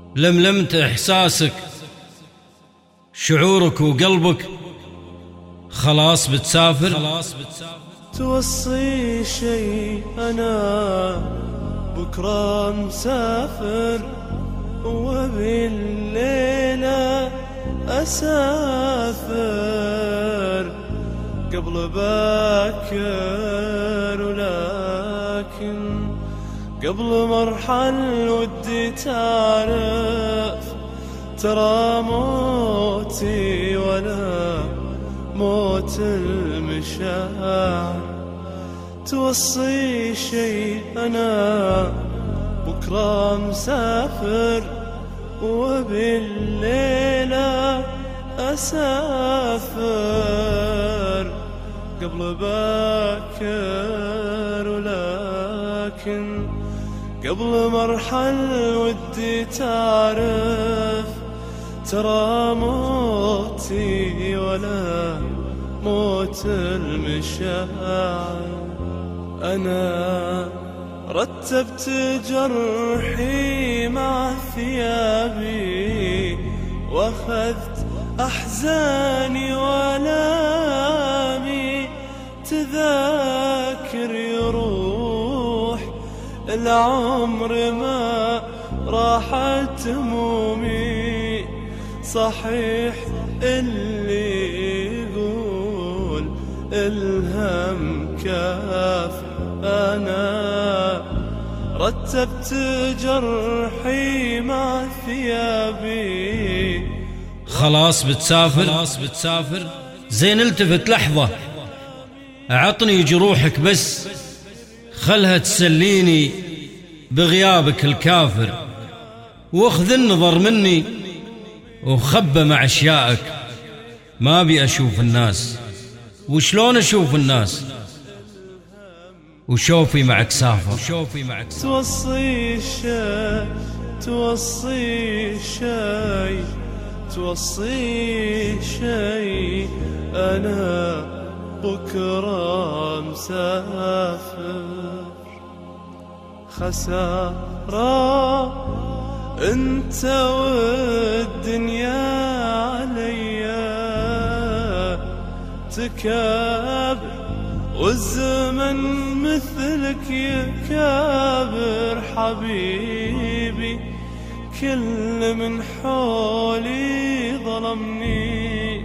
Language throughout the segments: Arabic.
لملمت إحساسك شعورك وقلبك، خلاص بتسافر. توصي شي أنا بكرة مسافر، وبالليلة أسافر قبل باكر، ولكن قبل مرحل ودي تعرف ترى موتي ولا موت المشاعر. توصي شي أنا بكرة مسافر، وبالليلة أسافر قبل باكر، ولكن قبل مرحل ودي تعرف ترى موتي ولا موت المشاعر. أنا رتبت جرحي مع ثيابي، واخذت أحزاني ولامي، تذاكر يروح العمر ما راحت همومي. صحيح اللي يقول الهم كافر، أنا رتبت جرحي مع ثيابي. خلاص بتسافر. زين التفت لحظة، أعطني جروحك بس، خلها تسليني بغيابك الكافر. واخذ النظر مني وخبى مع أشيائك، ما بي أشوف الناس. وشلون أشوف الناس وشوفي معك سافر؟ توصي شي أنا بكرة مسافر. خسارة انت والدنيا عليا تكابر، والزمن مثلك يكابر. حبيبي كل من حولي ظلمني،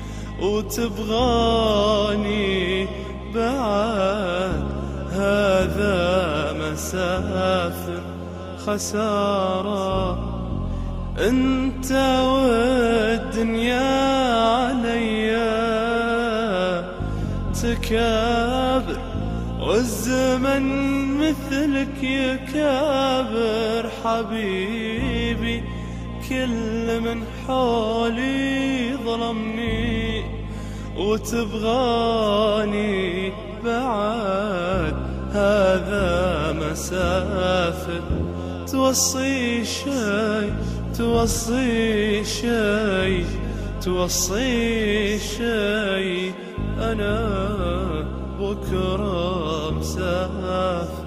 وتبغاني بعد هذا مسافر. خسارة انت والدنيا عليا تكابر، والزمن مثلك يكابر. حبيبي كل من حولي ظلمني، وتبغاني بعد هذا مسافر. توصي شي أنا بكرة مسافر.